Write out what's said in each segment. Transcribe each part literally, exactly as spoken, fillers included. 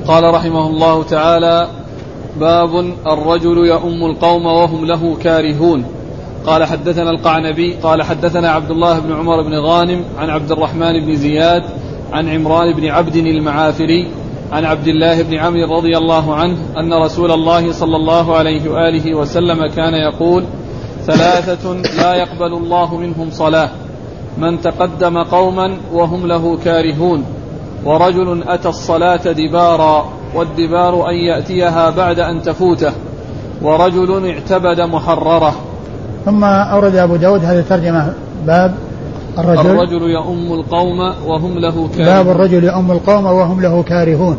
قال رحمه الله تعالى: باب الرجل يؤم القوم وهم له كارهون. قال حدثنا القعنبي قال حدثنا عبد الله بن عمر بن غانم عن عبد الرحمن بن زياد عن عمران بن عبد المعافري عن عبد الله بن عمرو رضي الله عنه أن رسول الله صلى الله عليه وآله وسلم كان يقول: ثلاثة لا يقبل الله منهم صلاة: من تقدم قوما وهم له كارهون، ورجل أتى الصلاة دبارا، والدبار أن يأتيها بعد أن تفوته، ورجل اعتبد محررة. ثم أورد أبو داود هذه الترجمة: باب الرجل, الرجل يؤم القوم وهم له كارهون. باب الرجل يؤم القوم وهم له كارهون.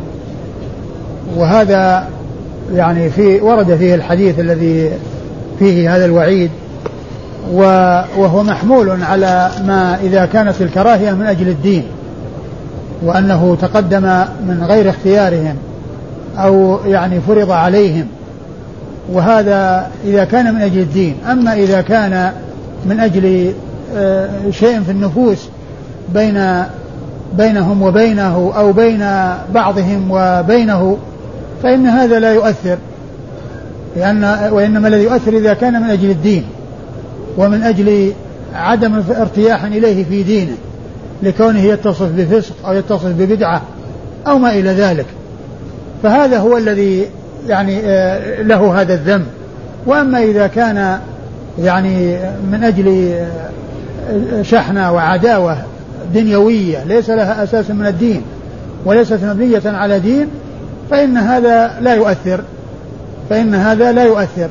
وهذا يعني في ورد فيه الحديث الذي فيه هذا الوعيد، وهو محمول على ما إذا كانت الكراهية من أجل الدين، وأنه تقدم من غير اختيارهم أو يعني فرض عليهم، وهذا إذا كان من أجل الدين. أما إذا كان من أجل شيء في النفوس بين بينهم وبينه أو بين بعضهم وبينه فإن هذا لا يؤثر، لأن وإنما الذي يؤثر إذا كان من أجل الدين ومن أجل عدم ارتياح إليه في دينه لكونه يتصف بفسق أو يتصف ببدعة أو ما إلى ذلك، فهذا هو الذي يعني له هذا الذنب. وأما إذا كان يعني من أجل شحنة وعداوة دنيوية ليس لها أساس من الدين وليست مبنية على دين فإن هذا لا يؤثر فإن هذا لا يؤثر.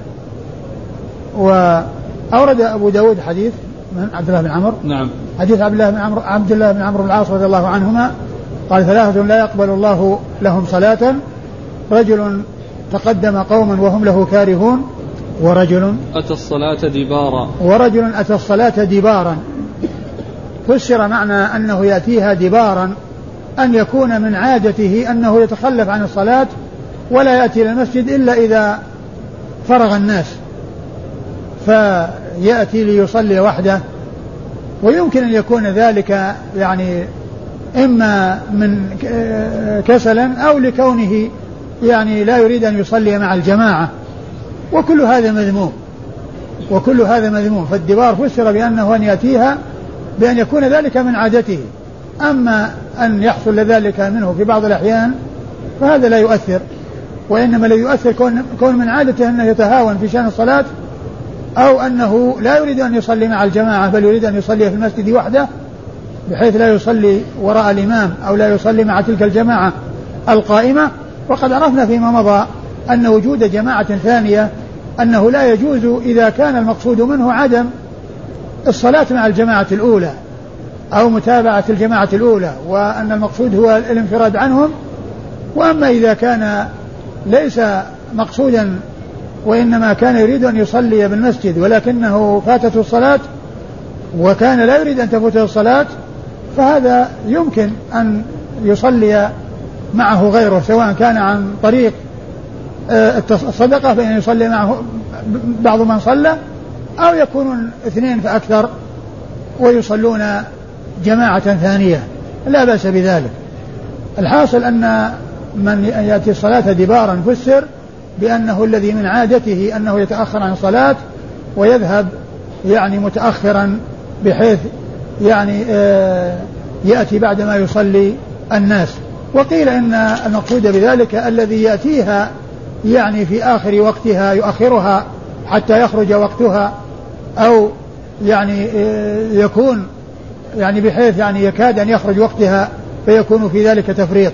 وأورد أبو داود حديث من عبد الله بن عمرو نعم حديث عبد الله بن عمرو عبد الله بن عمرو العاص رضي الله عنهما قال: ثلاثة لا يقبل الله لهم صلاة: رجل تقدم قوما وهم له كارهون، ورجل أتى الصلاة دبارا ورجل أتى الصلاة دبارا. فسر معنى أنه يأتيها دبارا أن يكون من عادته أنه يتخلف عن الصلاة ولا يأتي إلى المسجد إلا إذا فرغ الناس، فيأتي ليصلي وحده. ويمكن أن يكون ذلك يعني إما من كسلا أو لكونه يعني لا يريد أن يصلي مع الجماعة، وكل هذا مذموم وكل هذا مذموم. فالدبار فسر بأنه أن يأتيها بأن يكون ذلك من عادته، أما أن يحصل ذلك منه في بعض الأحيان فهذا لا يؤثر، وإنما الذي يؤثر كون, كون من عادته أنه يتهاون في شأن الصلاة، أو أنه لا يريد أن يصلي مع الجماعة بل يريد أن يصلي في المسجد وحده بحيث لا يصلي وراء الإمام أو لا يصلي مع تلك الجماعة القائمة. وقد عرفنا فيما مضى أن وجود جماعة ثانية أنه لا يجوز إذا كان المقصود منه عدم الصلاة مع الجماعة الأولى أو متابعة الجماعة الأولى، وأن المقصود هو الانفراد عنهم. وأما إذا كان ليس مقصودا وإنما كان يريد أن يصلي بالمسجد ولكنه فاتته الصلاة وكان لا يريد أن تفوته الصلاة فهذا يمكن أن يصلي معه غيره، سواء كان عن طريق الصدقة فإن يصلي معه بعض من صلى، أو يكونون اثنين فأكثر ويصلون جماعة ثانية لا بأس بذلك. الحاصل أن من يأتي الصلاة دبارا فسر بأنه الذي من عادته أنه يتأخر عن الصلاة ويذهب يعني متأخرا بحيث يعني يأتي بعدما يصلي الناس. وقيل إن المقصود بذلك الذي يأتيها يعني في آخر وقتها يؤخرها حتى يخرج وقتها، أو يعني يكون يعني بحيث يعني يكاد أن يخرج وقتها فيكون في ذلك تفريط.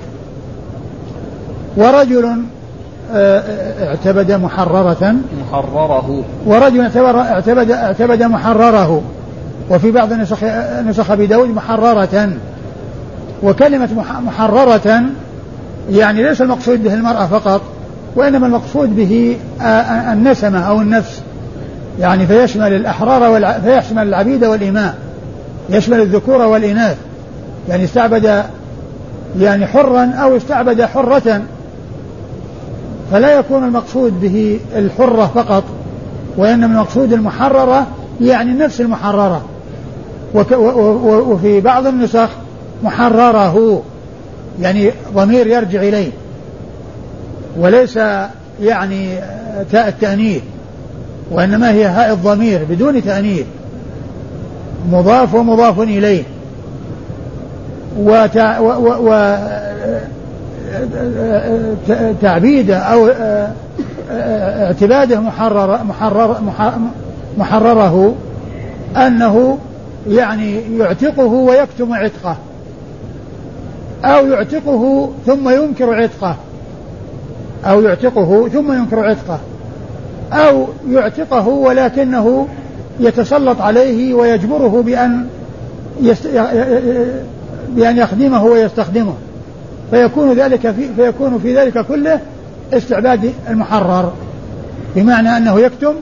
ورجل اعتبد محررة محرره ورجل اعتبد, اعتبد محرره، وفي بعض نسخ, نسخ أبي داود محررة. وكلمة محررة يعني ليس المقصود به المرأة فقط، وإنما المقصود به النسمة أو النفس، يعني فيشمل الأحرار والع... فيشمل العبيد والإماء، يشمل الذكور والإناث، يعني استعبد يعني حرا أو استعبد حرة، فلا يكون المقصود به الحرة فقط، وإنما المقصود المحررة يعني النفس المحررة. وك... و... و... وفي بعض النسخ محرره، يعني ضمير يرجع إليه، وليس يعني تاء التأنيث، وإنما هي هاء الضمير بدون تأنيث، مضاف ومضاف إليه، وتعبيده أو اعتباده محرر محرر محرره أنه يعني يعتقه ويكتم عتقه، أو يعتقه ثم ينكر عتقه، أو يعتقه ثم ينكر عتقه، أو يعتقه ولكنه يتسلط عليه ويجبره بأن يست... بأن يخدمه ويستخدمه، فيكون ذلك في فيكون في ذلك كله استعباد المحرر، بمعنى أنه يكتم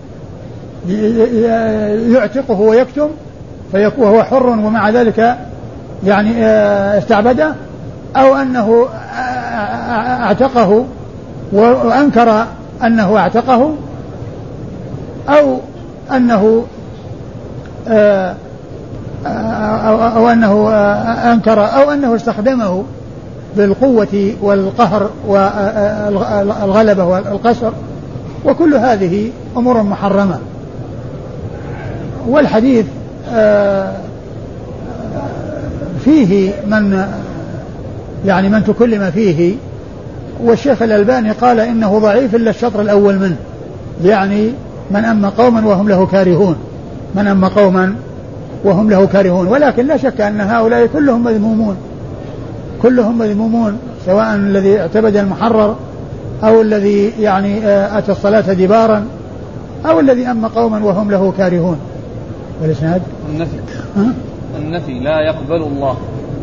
يعتقه ويكتم فيكون هو حر ومع ذلك يعني استعبده، أو أنه اعتقه وأنكر أنه اعتقه، أو أنه أو أنه أنكر أو أنه استخدمه بالقوة والقهر والغلبة والقسر، وكل هذه أمور محرمة. والحديث فيه من يعني من تكلم فيه، والشيخ الألباني قال إنه ضعيف إلا الشطر الأول منه، يعني من أما قوما وهم له كارهون، من أما قوما وهم له كارهون. ولكن لا شك أن هؤلاء كلهم مذمومون، كلهم مذمومون، سواء الذي اعتبد المحرر أو الذي يعني أتى الصلاة دبارا أو الذي أما قوما وهم له كارهون. والإسناد النفي النفي لا يقبل الله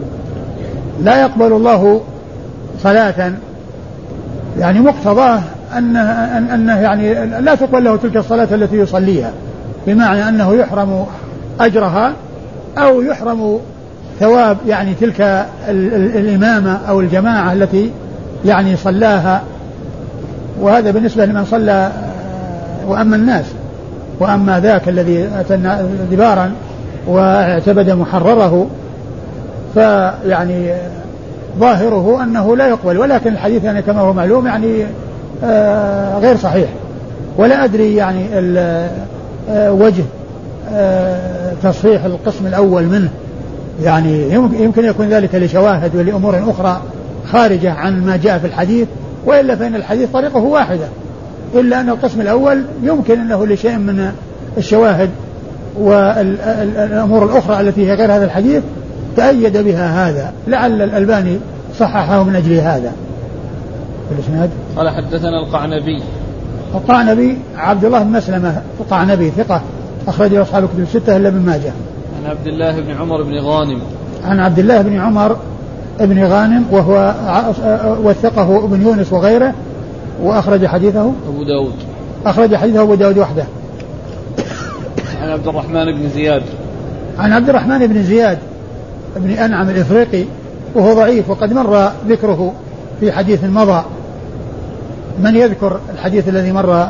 لا يقبل الله صلاة، يعني مقتضاه أنه, أنه يعني لا تقبل له تلك الصلاة التي يصليها، بمعنى أنه يحرم أجرها أو يحرم ثواب يعني تلك الإمامة أو الجماعة التي يعني صلاها. وهذا بالنسبة لمن صلى. وأما الناس، وأما ذاك الذي أتى دبارا واعتبد محرره فيعني ظاهره أنه لا يقبل، ولكن الحديث يعني كما هو معلوم يعني آه غير صحيح، ولا أدري يعني آه وجه آه تصحيح القسم الأول منه، يعني يمكن يكون ذلك لشواهد ولأمور أخرى خارجة عن ما جاء في الحديث، وإلا فإن الحديث طريقه واحدة، إلا أن القسم الأول يمكن أنه لشيء من الشواهد والأمور الأخرى التي هي غير هذا الحديث تأيد بها هذا، لعل الألباني صححه من أجل هذا. الإسناد قال حدثنا القعنبي. القعنبي عبد الله بن مسلمة القعنبي ثقة أخرجه أصحاب الكتب الستة إلا ابن ماجه. عن عبد الله بن عمر بن غانم. عن عبد الله بن عمر بن غانم وهو وثقه ابن يونس وغيره، وأخرج حديثه أبو داود. أخرج حديثه أبو داود وحده. عن عبد الرحمن بن زياد. عن عبد الرحمن بن زياد بن أنعم الإفريقي وهو ضعيف، وقد مر ذكره في حديث مضى. من يذكر الحديث الذي مر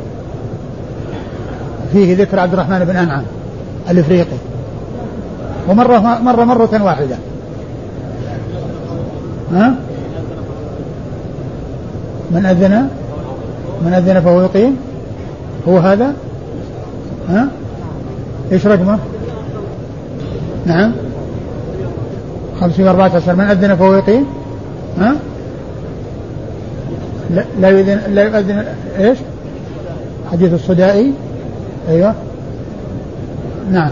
فيه ذكر عبد الرحمن بن أنعم الإفريقي؟ ومر مر مرة واحدة. ها؟ من أذن من أذن فهو يقيم، هو هذا. ها؟ إيش رقمه؟ نعم خمسمائة وأربعة عشر. من أذن فهو يقيم. ها؟ لا لا يؤذن لا يؤذن إيش؟ حديث الصدائي. أيوة نعم.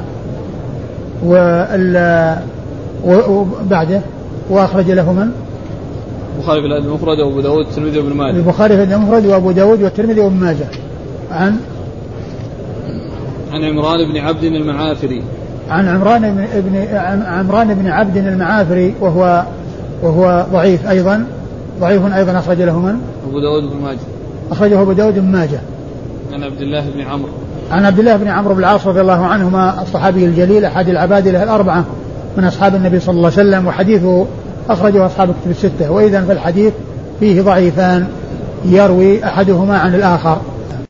وال وبعده وأخرج له من؟ البخاري في الأدب المفرد وأبو داود والترمذي وابن ماجه. البخاري في الأدب المفرد وأبو داود والترمذي وابن ماجه. عن عن عمران بن عبد المعافري. عن عمران بن ابن عمران بن عبد المعافري وهو وهو ضعيف أيضا ضعيف أيضا أخرج له من؟ أبو داود وابن ماجه. أخرجه أبو داود وابن ماجه. عن عبد الله بن عمرو. عن عبد الله بن عمرو بن العاص رضي الله عنهما الصحابي الجليل أحد العبادلة الأربعة من أصحاب النبي صلى الله عليه وسلم، وحديثه أخرجه أصحاب الكتب الستة. وإذا فالحديث فيه ضعيفان يروي أحدهما عن الآخر.